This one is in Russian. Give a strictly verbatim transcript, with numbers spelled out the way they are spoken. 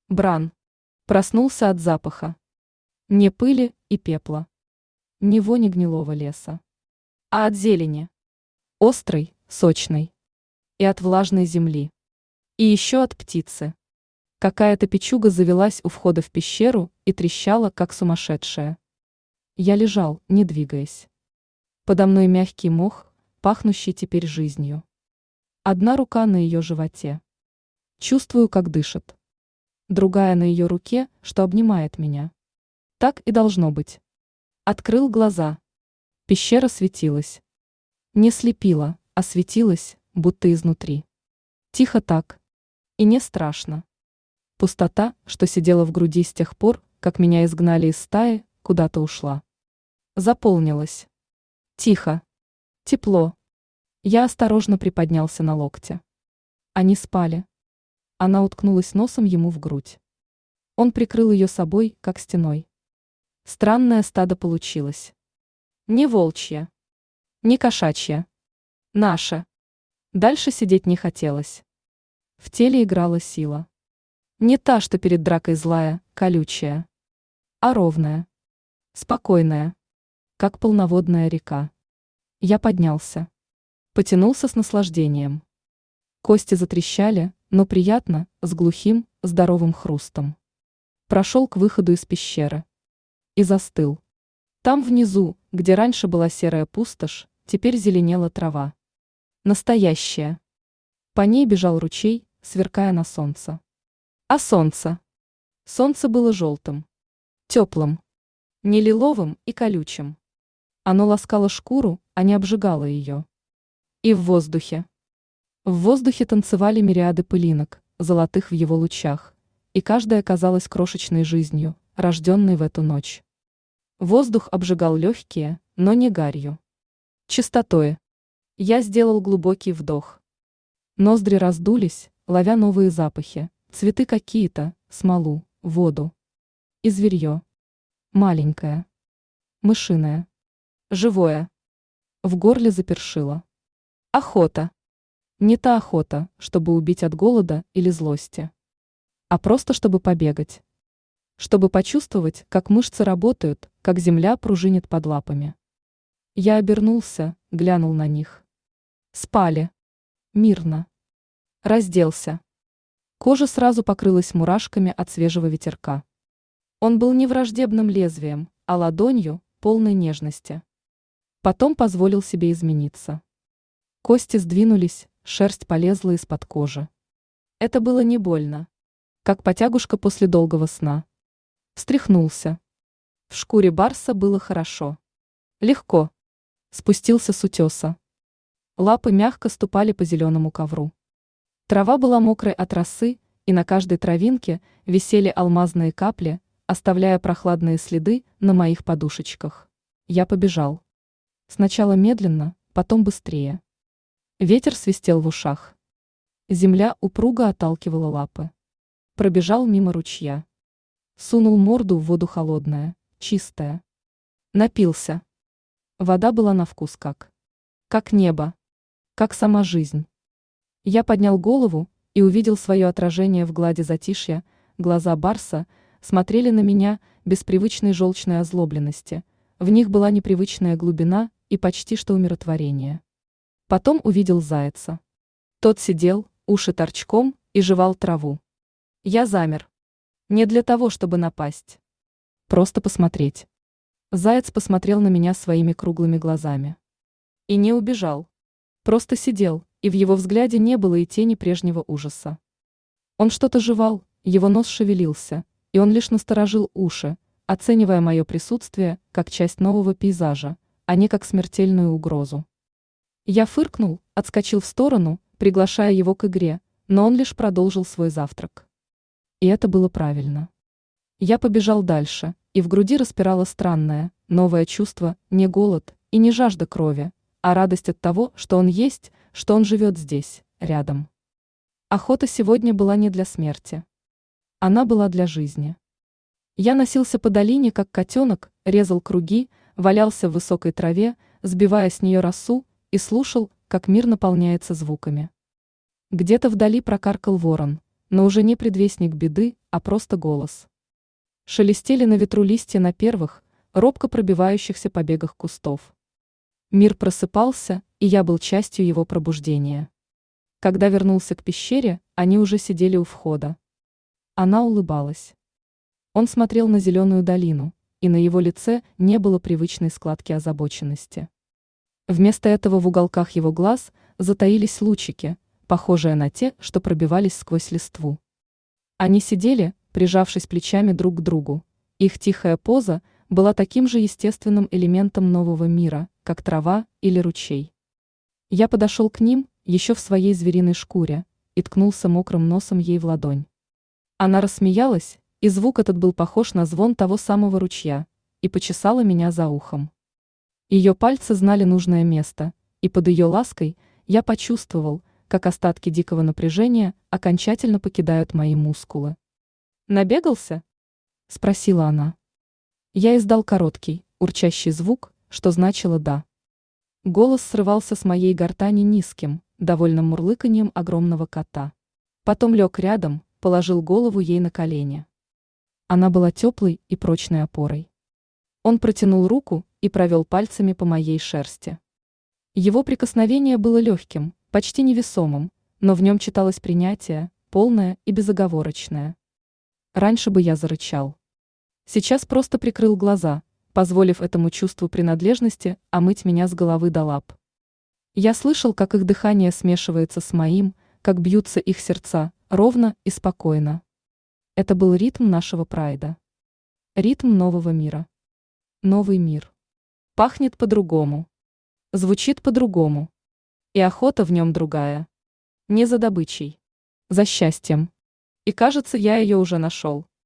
Бран. Проснулся от запаха. Не пыли и пепла. Не вони гнилого леса. А от зелени. Острой, сочной. И от влажной земли. И еще от птицы. Какая-то печуга завелась у входа в пещеру и трещала, как сумасшедшая. Я лежал, не двигаясь. Подо мной мягкий мох, пахнущий теперь жизнью. Одна рука на ее животе. Чувствую, как дышит. Другая на ее руке, что обнимает меня. Так и должно быть. Открыл глаза. Пещера светилась. Не слепила, а светилась, будто изнутри. Тихо так. И не страшно. Пустота, что сидела в груди с тех пор, как меня изгнали из стаи, куда-то ушла. Заполнилась. Тихо. Тепло. Я осторожно приподнялся на локте. Они спали. Она уткнулась носом ему в грудь. Он прикрыл ее собой, как стеной. Странное стадо получилось. Не волчье. Не кошачье. Наше. Дальше сидеть не хотелось. В теле играла сила. Не та, что перед дракой злая, колючая, а ровная, спокойная, как полноводная река. Я поднялся. Потянулся с наслаждением. Кости затрещали, но приятно, с глухим, здоровым хрустом. Прошел к выходу из пещеры. И застыл. Там внизу, где раньше была серая пустошь, теперь зеленела трава. Настоящая. По ней бежал ручей, сверкая на солнце. А солнце? Солнце было желтым. Теплым. Не лиловым и колючим. Оно ласкало шкуру, а не обжигало ее. И в воздухе. В воздухе танцевали мириады пылинок, золотых в его лучах, и каждая казалась крошечной жизнью, рожденной в эту ночь. Воздух обжигал легкие, но не гарью. Чистотой. Я сделал глубокий вдох. Ноздри раздулись, ловя новые запахи, цветы какие-то, смолу, воду. И зверье. Маленькое. Мышиное. Живое. В горле запершило. Охота. Не та охота, чтобы убить от голода или злости. А просто чтобы побегать. Чтобы почувствовать, как мышцы работают, как земля пружинит под лапами. Я обернулся, глянул на них. Спали. Мирно. Разделся. Кожа сразу покрылась мурашками от свежего ветерка. Он был не враждебным лезвием, а ладонью, полной нежности. Потом позволил себе измениться. Кости сдвинулись, шерсть полезла из-под кожи. Это было не больно. Как потягушка после долгого сна. Встряхнулся. В шкуре барса было хорошо. Легко. Спустился с утеса. Лапы мягко ступали по зеленому ковру. Трава была мокрой от росы, и на каждой травинке висели алмазные капли, оставляя прохладные следы на моих подушечках. Я побежал. Сначала медленно, потом быстрее. Ветер свистел в ушах. Земля упруго отталкивала лапы. Пробежал мимо ручья. Сунул морду в воду холодная, чистая. Напился. Вода была на вкус как. Как небо. Как сама жизнь. Я поднял голову и увидел свое отражение в глади затишья. Глаза барса смотрели на меня без привычной желчной озлобленности. В них была непривычная глубина и почти что умиротворение. Потом увидел зайца. Тот сидел, уши торчком, и жевал траву. Я замер. Не для того, чтобы напасть. Просто посмотреть. Заяц посмотрел на меня своими круглыми глазами. И не убежал. Просто сидел, и в его взгляде не было и тени прежнего ужаса. Он что-то жевал, его нос шевелился, и он лишь насторожил уши, оценивая мое присутствие как часть нового пейзажа, а не как смертельную угрозу. Я фыркнул, отскочил в сторону, приглашая его к игре, но он лишь продолжил свой завтрак. И это было правильно. Я побежал дальше, и в груди распирало странное, новое чувство, не голод и не жажда крови, а радость от того, что он есть, что он живет здесь, рядом. Охота сегодня была не для смерти. Она была для жизни. Я носился по долине, как котенок, резал круги, валялся в высокой траве, сбивая с нее росу, и слушал, как мир наполняется звуками. Где-то вдали прокаркал ворон, но уже не предвестник беды, а просто голос. Шелестели на ветру листья на первых, робко пробивающихся побегах кустов. Мир просыпался, и я был частью его пробуждения. Когда вернулся к пещере, они уже сидели у входа. Она улыбалась. Он смотрел на зеленую долину, и на его лице не было привычной складки озабоченности. Вместо этого в уголках его глаз затаились лучики, похожие на те, что пробивались сквозь листву. Они сидели, прижавшись плечами друг к другу. Их тихая поза была таким же естественным элементом нового мира, как трава или ручей. Я подошел к ним, еще в своей звериной шкуре, и ткнулся мокрым носом ей в ладонь. Она рассмеялась, и звук этот был похож на звон того самого ручья, и почесала меня за ухом. Ее пальцы знали нужное место, и под ее лаской я почувствовал, как остатки дикого напряжения окончательно покидают мои мускулы. «Набегался?» – спросила она. Я издал короткий, урчащий звук, что значило «да». Голос срывался с моей гортани низким, довольным мурлыканьем огромного кота. Потом лег рядом, положил голову ей на колени. Она была теплой и прочной опорой. Он протянул руку и провел пальцами по моей шерсти. Его прикосновение было легким, почти невесомым, но в нем читалось принятие, полное и безоговорочное. Раньше бы я зарычал. Сейчас просто прикрыл глаза, позволив этому чувству принадлежности омыть меня с головы до лап. Я слышал, как их дыхание смешивается с моим, как бьются их сердца, ровно и спокойно. Это был ритм нашего прайда. Ритм нового мира. Новый мир. Пахнет по-другому. Звучит по-другому. И охота в нем другая. Не за добычей. За счастьем. И кажется, я ее уже нашел.